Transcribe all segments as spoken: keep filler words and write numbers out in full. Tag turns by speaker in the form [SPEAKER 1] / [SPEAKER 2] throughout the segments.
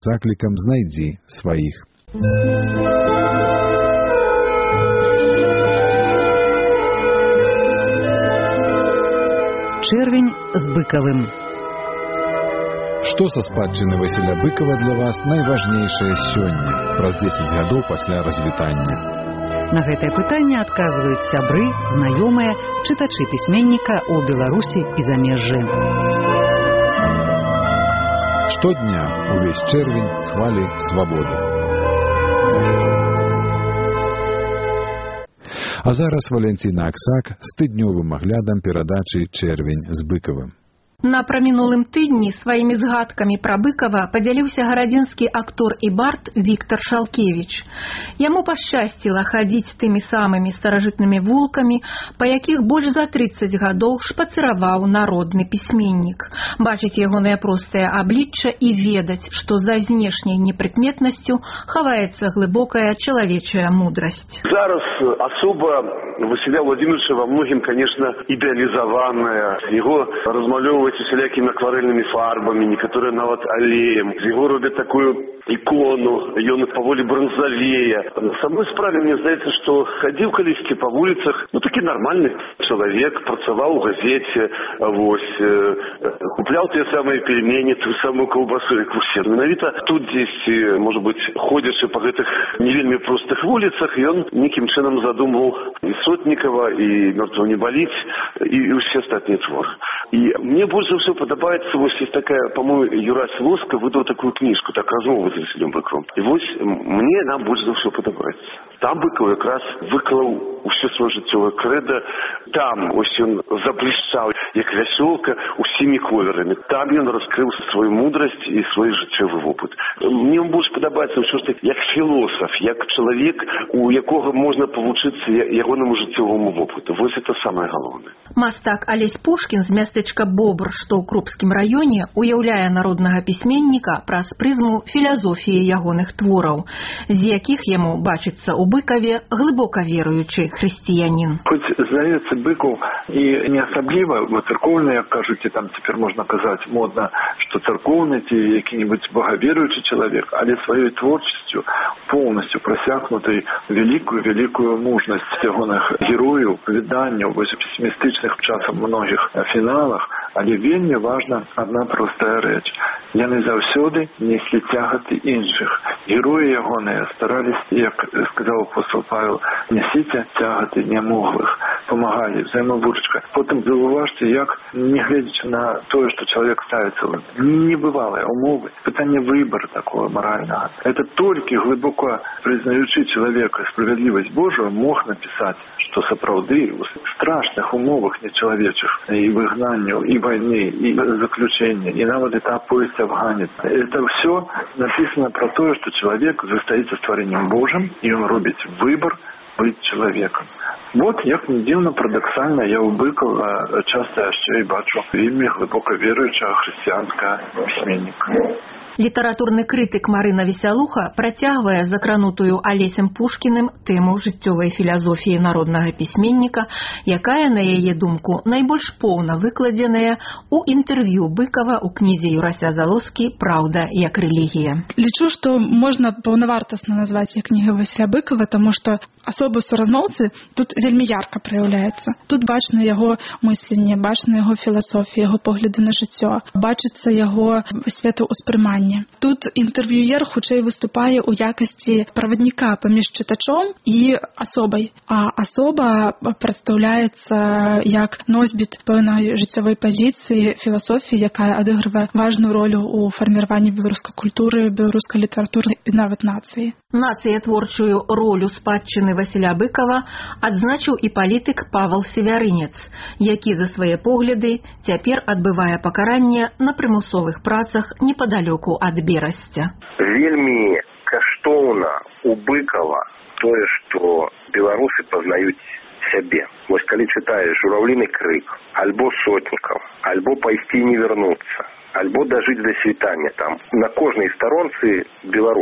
[SPEAKER 1] заклікам «Знайдзі сваіх».
[SPEAKER 2] Чэрвень з Быкавым.
[SPEAKER 1] Што са спадчыны Васіля Быкава для вас найважнейшае сёння, праз дзесяць гадоў пасля развітання?
[SPEAKER 2] На гэтае пытанне адказваюць сябры, знаёмыя, чытачы пісьменніка ў Беларусі і замежжы.
[SPEAKER 1] Штодня, увесь чэрвень, хвалі свабоды. А зараз Валянціна Аксак з тыднёвым аглядам перадачы «Чэрвень з Быкавым».
[SPEAKER 3] На прамінулым тыдні сваімі згадкамі пра Быкава падзяліўся гарадзенскі актор і бард Віктар Шалкевіч. Яму пашчасціла хадзіць тымі самымі старажытнымі вулкамі, па якіх больш за трыццаць гадоў шпацыраваў народны пісьменнік. Бачыць ягонае простае аблічча і ведаць, што за знешняй непрыкметнасцю хаваецца глыбокая чалавечая мудрасць.
[SPEAKER 4] Зараз асоба Василя Владимировича во многім, конечно, ідэалізаваная. Яго размалёўваюць усялякімі акварельнымі фарбамі, некаторыя нават алеем. З яго робяць такую ікону, ён паволі бронзавее. На самой справе, мне здаецца, што хадзіў калісьці па вуліцах, ну такі нармальны чалавек, працаваў у газеце, вось, купляў тыя самыя пельмені, тую самую каўбасу, як усе. Менавіта тут дзесьці, можа быць, ходзячы па гэтых не вельмі простых вуліцах, ён нейкім чынам задумваў і Сотнікава, і «Мёртвого не боліць», і ўсе астатнія творы. И мне больше всего подобается, вот есть такая, по-моему, Юрась Лоска выдал такую книжку, так размова з Василем Быковым. И вот мне она больше всего подобается. Там Быков как раз выклал все свое жыццёвае крэда. Там ось он заблішчаў, як вясёлка, усімі колерамі. Там ён раскрыў свою мудрасць і свой жыццёвы вопыт. Мне он больше подобается ўсё ж таки як філосаф, як чалавек, у якога можна павучыцца ягонаму жыццёваму вопыту. Вось это самое галоўнае.
[SPEAKER 3] Мастак Алесь Пушкін з мястэчка Бобр, што ў Крупскім раёне, уяўляе народнага пісьменніка праз прызму філазофіі ягоных твораў, з якіх яму бачыцца ў Быкаве глыбока веруючы хрысціянін.
[SPEAKER 5] Хоць, здаецца, Быкаў і не асабліва, бо царкоўны, як кажуць, там цяпер можна казаць модна, што царкоўны ці які-небудзь богаверуючы чалавек, але сваёй творчасцю поўнасцю прасякнутай великую-великую мужнасць ягоных герояў, апавяданняў, вось песімістычных часам многіх фіналах, але вельмі важна адна простая рэч. Яны заўсёды неслі цягаты іншых. Героі ягоныя стараліся, як сказаў апостол Павел, нясіце цягаты нямоглых, памагалі, взаемавыручка. Потым заўважце, як, не гледзячы на тое, што чалавек ставіцца, небывалыя умовы, пытанне выбора такого маральнага. Это толькі глыбока прызнаючы чалавека справядлівасць Божую мог напісаць, што сапраўды ў страшных умовах нечалавечых і выгнанняў, і вайны, і заключэння, і нават этап поезд афганец. Это все написано про то, что человек застаецца стварэннем Божым, і он робіць выбор быть человеком. Вот, як не дзіўна, парадаксальна, я ў Быкова часта яшчэ і бачу вельмі глыбока веруючага хрысціянскага пісьменніка.
[SPEAKER 3] Літаратурны крытык Марына Весялуха працягвае закранутую Алесем Пушкіным тэму жыццёвай філазофіі народнага пісьменніка, якая, на яе думку, найбольш поўна выкладзеная ў інтэрв'ю Быкова ў кнізе Юрася Залоскі «Праўда як рэлігія».
[SPEAKER 6] Лічу, што можна паўнавартасна назваць як кніга Васіля Быкова, таму што асоба суразмоўцы тут вельмі ярка праяўляецца. Тут бачна яго мысленне, бачна яго філасофія, яго погляды на жыццё, бачыцца яго светаўспрыманне. Тут інтэрв'юер хутчэй выступае ў якасці правадніка паміж чытачом і асобай, а асоба прадстаўляецца як носьбіт пэўнай жыццёвай пазіцыі, філасофіі, якая адыгрывае важную ролю ў фарміраванні беларускай культуры, беларускай літаратуры і нават нацыі.
[SPEAKER 3] Нацыятворчую ролю спадчыны Васіля Быкова адзначыў і палітык Павел Севярынец, які за свае погляды цяпер адбывае пакаранне на прымусовых працах непадалёку ад Берасця.
[SPEAKER 7] Вельмі каштоўна у Быкова тое, што беларусы пазнаюць сябе. Вось калі чытаеш «Журавліны крык», альбо «Сотнікаў», альбо «Пайсці не вернуцца», альбо «Дажыць да світання», там на кожнай старонцы Беларусь.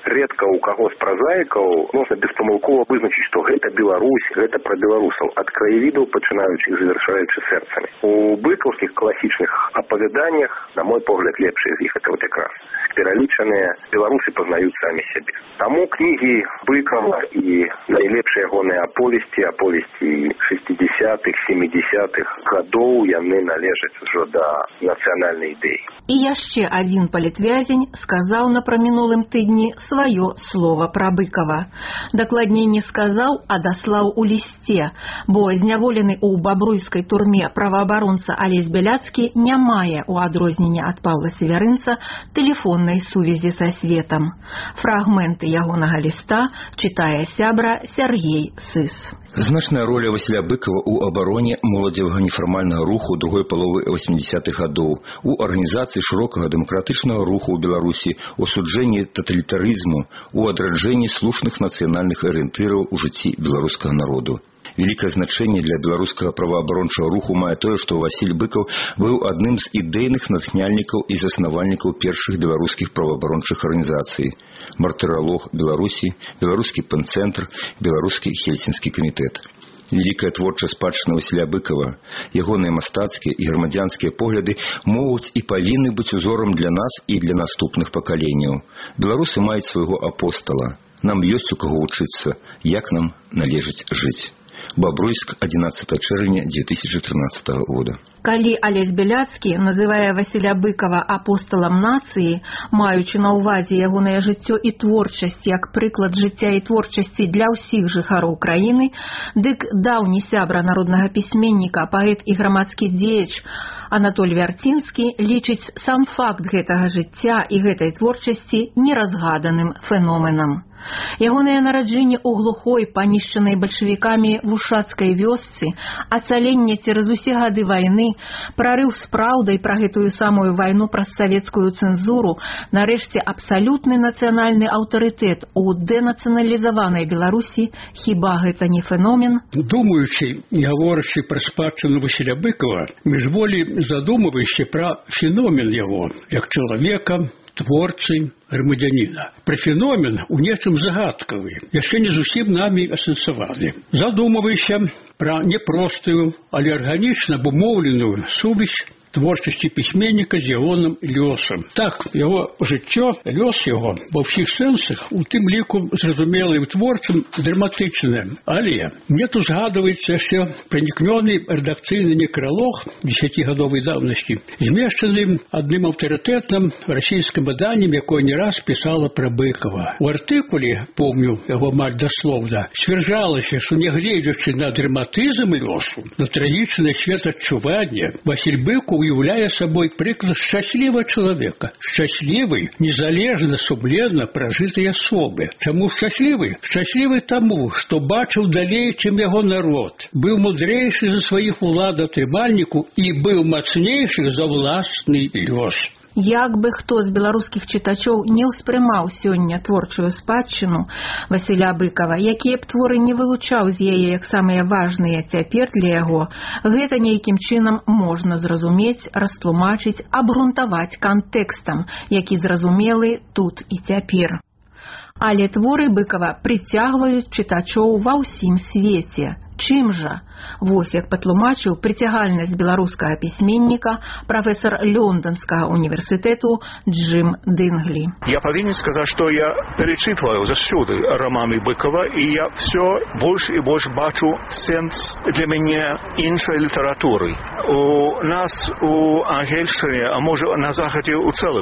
[SPEAKER 7] редка у каго з празаікаў можна беспамылкова вызначыць, што гэта Беларусь, гэта пра беларусаў, ад краявідаў пачынаючы і завяршаючы сэрцамі. У быкаўскіх класічных апавяданнях, на мой погляд, лепшыя з іх это вот якраз пералічаныя беларусы пазнаюць самі сябе. Таму кнігі Быкова і найлепшыя ягоныя аповесці, аповесці шэсцідзясятых, сямідзясятых гадоў яны належаць ужо да нацыянальнай ідэі.
[SPEAKER 3] І яшчэ адзін палітвязень сказаў на прамінулым тыдні сваё слова пра Быкова. Дакладней не сказаў, а даслаў у лісце, бо зняволены ў бабруйскай турме праваабаронца Алесь Бяляцкі не мае, у адрозненне ад Паўла Севярынца, тэлефоннай сувязі са светам. Фрагменты ягонага ліста чытае сябра Сяргей Сыс.
[SPEAKER 8] Значная роля Васіля Быкова ў абароне моладзевага нефармальнага руху другой паловы восьмідзясятых гадоў, у арганізацыі шырокага дэмакратычнага руху ў Беларусі, у суджэнні таталітарызму, у адраджэнні слушных нацыянальных арыентыраў у жыцці беларускага народу. Великое значение для белорусского правоабарончага руху мае тое, што Васіль Быкаў быў адным з ідэйных натхняльнікаў і заснавальнікаў першых беларускіх правоабарончых арганізацый: Мартыралог Беларусі, Беларускі пэнцэнтр, Беларускі Хельсінскі камітэт. Великая творчая спадчына Васіля Быкова, ягоныя мастацкія і грамадзянскія погляды могуць і павінны быць узорам для нас і для наступных пакаленняў. Беларусы маюць свайго апостала. Нам ёсць у каго вучыцца, як нам належыць жыць. Бобруйск, одиннадцатого чэрвеня две тысячи тринадцатого года.
[SPEAKER 3] Калі Алесь Бяляцкі называе Васіля Быкова апосталам нацыі, маючы на ўвазе ягонае жыццё і творчасць як прыклад жыцця і творчасці для ўсіх жыхароў краіны, дык даўні сябра народнага пісьменніка, паэт і грамадскі дзеяч Анатоль Вярцінскі лічыць сам факт гэтага жыцця і гэтай творчасці неразгаданым феноменам. Ягонае нараджэнне ў глухой, панішчанай бальшавікамі вушацкай вёсцы, ацаленне цераз усе гады вайны, прарыў з праўдай пра гэтую самую вайну праз савецкую цэнзуру, нарэшце абсалютны нацыянальны аўтарытэт у дэнацыяналізаванай Беларусі, хіба гэта не феномен?
[SPEAKER 9] Думаючы і гаворачы пра спадчыну Васіля Быкова, міжволі задумваючы пра феномен яго як чалавека, творцы, грамадзяніна. Пра феномен у нечым загадкавы, яшчэ не зусім намі асэнсаваны. Задумваючы пра непростую, але арганічна абумоўленую сувязь творчасці пісьменніка з ягоным лёсам. Так, яго жыццё, лёс яго ва ўсіх сэнсах, у тым ліку зразумелы і творчым, драматычны. Але мне тут згадваецца яшчэ пранікнёны рэдакцыйны некролог дзесяцігадовай даўнасці, змешчаны адным аўтарытэтным расійскім выданнем, якое не раз пісала пра Быкова. У артыкуле, помню яго амаль даслоўна, сцвярджалася, што нягледзячы на драматызм лёсу, на трагічнае светадчуванне, Васіль Быкаў уяўляе сабой прыклад шчаслівага чалавека. Шчаслівы, незалежна, сумленна пражытай асобы. Чаму шчаслівы? Шчаслівы таму, што бачыў далей, чым яго народ, быў мудрэйшы за сваіх уладатрымальнікаў і быў мацнейшы за ўласны лёс.
[SPEAKER 3] Як бы хто з беларускіх чытачоў не ўспрымаў сёння творчую спадчыну Васіля Быкова, якія б творы не вылучаў з яе як самыя важныя цяпер для яго, гэта нейкім чынам можна зразумець, растлумачыць, абгрунтаваць кантэкстам, які зразумелы тут і цяпер. Але творы Быкова прыцягваюць чытачоў ва ўсім свеце. Чым жа? Вось як патлумачыў прыцягальнасць беларускага пісьменніка прафесор Лондонскага універсітэту Джим Дынглі.
[SPEAKER 10] Я павінен сказаць, што я перечитываю заўсёды романы Быкова, і я все больш і больш бачу сэнс для мяне іншай літаратуры. У нас у Ангельшчыне, а можа на захадзе ў цэлым,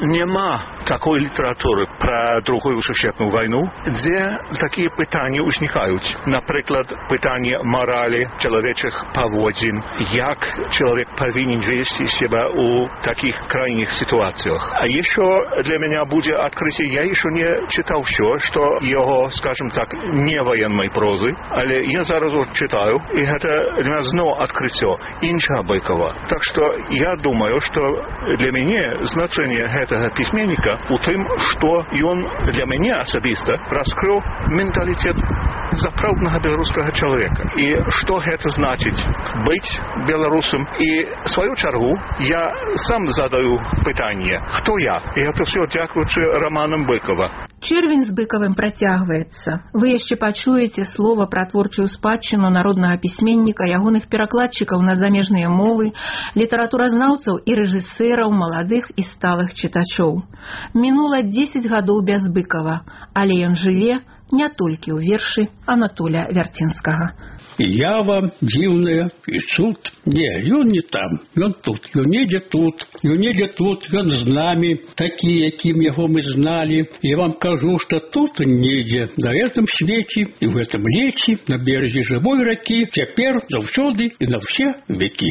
[SPEAKER 10] няма такой літаратуры пра другую сусветную вайну, дзе такія пытанні ўзнікаюць. Напрыклад, пытанні морали, человечных поводин, як человек повинен вести себя у таких крайних ситуациях. А еще для меня будет открытие, я еще не читал все, что его, скажем так, не военной прозы, але я зараз читаю, и это для меня снова открытие инша Быкова. Так что я думаю, что для меня значение этого письменника у том, что он для меня особисто раскрыл менталитет заправдного белорусского человека. И что это значит быть белорусом. И в свою чергу я сам задаю питание, кто я. И это все дякуючи романам Быкова.
[SPEAKER 3] Чэрвень з Быкавым працягваецца. Вы яшчэ пачуеце слова пра творчую спадчыну народнага пісьменніка, ягоных перакладчыкаў на замежныя мовы, літаратуразнаўцаў і рэжысэраў, маладых і сталых чытачоў. Мінула дзесяць гадоў без Быкава, але ён жыве не толькі ў вершы Анатоля Вярцінскага.
[SPEAKER 9] Ява дзіўная і цуд. Не, ён не там, ён тут, ён недзе тут, ён недзе тут, ён з намі, такі, якім яго мы зналі. Я вам кажу, што тут недзе, на гэтым свеце і ў гэтым леці, на беразе жывой ракі, цяпер, заўсёды і на ўсе векі.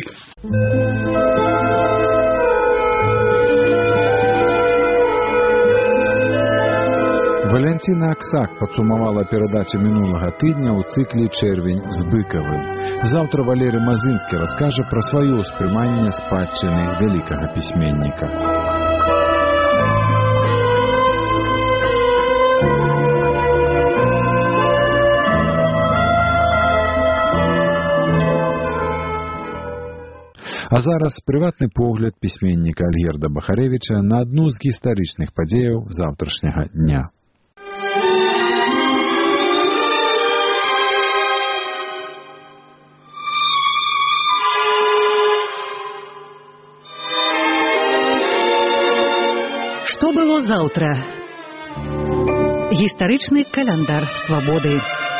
[SPEAKER 1] Валянціна Аксак падсумавала перадачы мінулага тыдня ў цыкле «Чэрвень з Быкавым». Заўтра Валерый Мазынскі раскажа пра сваё ўспрыманне спадчыны вялікага пісьменніка. А зараз прыватны погляд пісьменніка Альгерда Бахарэвіча на адну з гістарычных падзеяў заўтрашняга дня.
[SPEAKER 2] Што было заўтра? Гістарычны каляндар свабоды.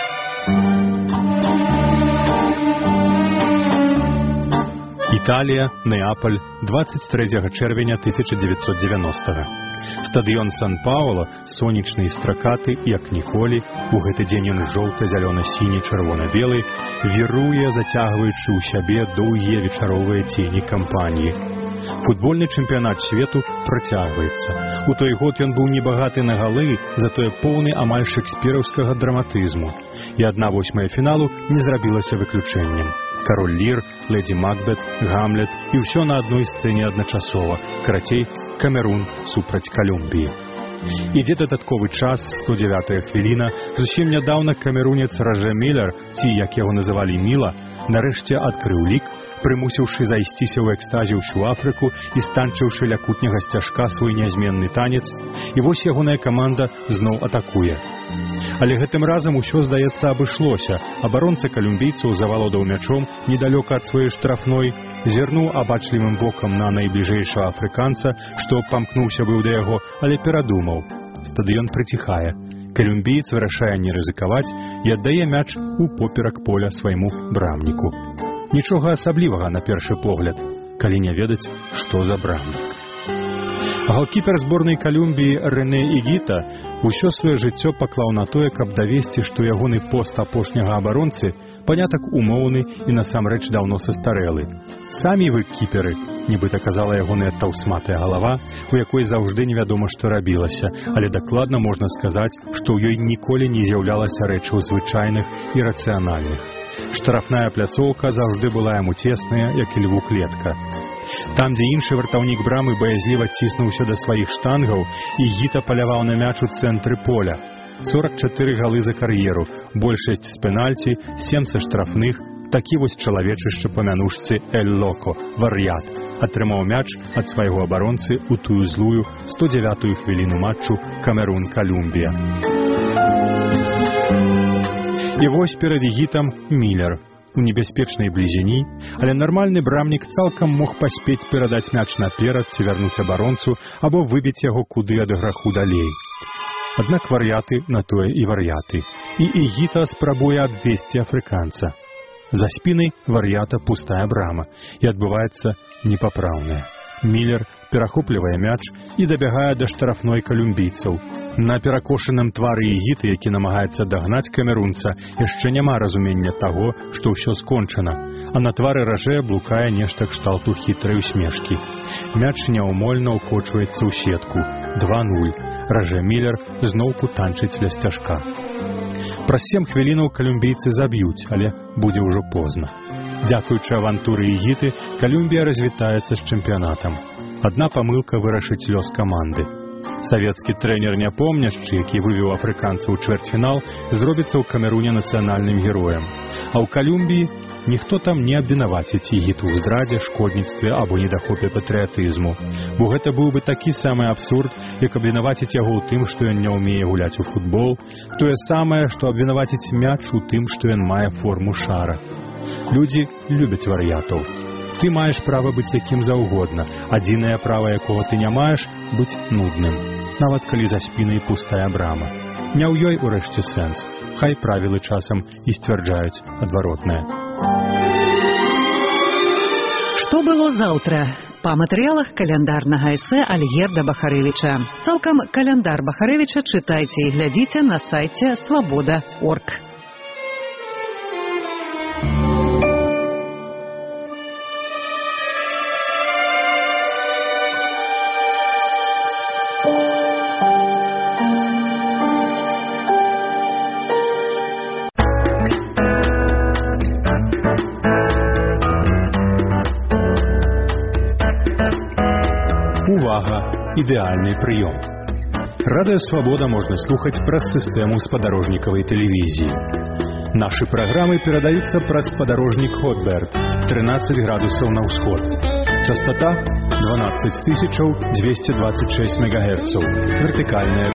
[SPEAKER 11] Італія, Неаполь, двадцать трэцяга чэрвеня тысяча дзевяцьсот дзевяностага. Стадыён Сан-Паўла, сонечны і стракаты, як ніколі, у гэты дзень ён жоўта-зялёна-сіні, чырвона-белы, віруе, зацягваючы ў сябе доўгія вечаровыя цені кампаніі. Футбольны чэмпіянат свету працягваецца. У той год ён быў небагаты на галы, затое поўны амаль шэкспіраўскага драматызму. І адна восьмая фіналу не зрабілася выключэннем. Кароль Лір, Леді Макбет, Гамлет і ўсё на адной сцэне адначасова. Карацей, Камерун супраць Калумбіі. Ідзе дадатковы час, сто дзевятая хвіліна. Зусім нядаўна камерунец Раже Міллер, ці, як яго называлі Міла, нарэшце адкрыў лік, прымусіўшы зайсціся ў экстазе ўсю Афрыку і станчыўшы ля кутняга сцяжка свой нязменны танец, і вось ягоная каманда зноў атакуе. Але гэтым разам усё, здаецца, абышлося. Абаронца калюмбійцаў завалодаў мячом недалёка ад сваёй штрафной, зірнуў абачлівым бокам на найбліжэйшага афрыканца, што памкнуўся быў да яго, але перадумаў. Стадыён прыціхае. Калюмбіец вырашае не рызыкаваць і аддае мяч у поперак поля свайму брамніку. Нічога асаблівага на першы погляд, калі не ведаць, што за брамнік. Галкіпер зборнай Калумбіі Рэне Ігіта усё сваё жыццё паклаў на тое, каб давесці, што ягоны пост апошняга абаронцы панятак умоўны і насамрэч даўно састарэлы. Самі вы кіперы, нібыта казала ягоная таўсматая галава, у якой заўжды невядома, што рабілася, але дакладна можна сказаць, што ў ёй ніколі не з'яўлялася рэчаў звычайных і рацыянальных. Штрафная пляцоўка заўжды была яму цесная, як і льву клетка. Там, дзе іншы вартаўнік брамы баязліва ціснуўся да сваіх штангаў, Ігіта паляваў на мяч у цэнтры поля. сорак чатыры галы за кар'еру, большасць з пенальці, сем са штрафных, такі вось чалавечышча па мянушцы Эль Локо, вар'ят, атрымаў мяч ад свайго абаронцы ў тую злую сто дзевятую хвіліну матчу Камерун-Калумбія. І вось перад Ігітам Міллер. У небяспечнай блізіні, але нармальны брамнік цалкам мог паспець перадаць мяч наперад ці вярнуць абаронцу або выбіць яго куды ад граху далей. Аднак вар'яты на тое і вар'яты. І Ігіта спрабуе абвесці афрыканца. За спінай вар'ята пустая брама, і адбываецца непапраўнае. Міллер перахоплівае мяч і дабягае да штрафной калюмбійцаў. На перакошаным твары Ігіты, які намагаецца дагнаць камерунца, яшчэ няма разумення таго, што ўсё скончана, а на твары Раже блукае нешта кшталту хітрай усмешкі. Мяч няўмольна ўкочваецца ў сетку. два нуль. Раже Міллер зноўку танчыць ля сцяжка. Праз сем хвілінаў калюмбійцы заб'юць, але будзе ўжо позна. Дзякуючы авантуры Ігіты, Калумбія развітаецца з чэмпіянатам. Адна памылка вырашыць лёс каманды. Савецкі трэнер няпомняшчы, які вывеў афрыканцаў у чвэрцьфінал, зробіцца ў Камеруне нацыянальным героем. А ў Калумбіі ніхто там не абвінаваціць Егіпта ў здрадзе, шкодніцтве або недахопе патрыятызму. Бо гэта быў бы такі самы абсурд, як абвінаваціць яго ў тым, што ён не ўмее гуляць у футбол, тое самае, што абвінаваціць мяч у тым, што ён мае форму шара. Людзі любяць вар'ятаў. Ты маеш права быць якім заўгодна. Адзінае права, якога ты не маеш, быць нудным. Нават калі за спінай пустая брама. Не ў ёй урэшце сэнс. Хай правілы часам і сцвярджаюць адваротнае.
[SPEAKER 2] Што было заўтра? Па матэрыялах каляндарнага эсэ Альгерда Бахарэвіча. Цалкам каляндар Бахарэвіча чытайце і глядзіце на сайце свабода точка орг.
[SPEAKER 11] Ідэальны прыём. Радыё Свабода можна слухаць праз сістэму спадарожнікавай тэлевізіі. Нашы праграмы перадаюцца праз спадарожнік Хотберт, трынаццаць градусаў на ўсход. Частота дванаццаць тысяч дзвесце дваццаць шэсць мегагерцаў, вертыкальная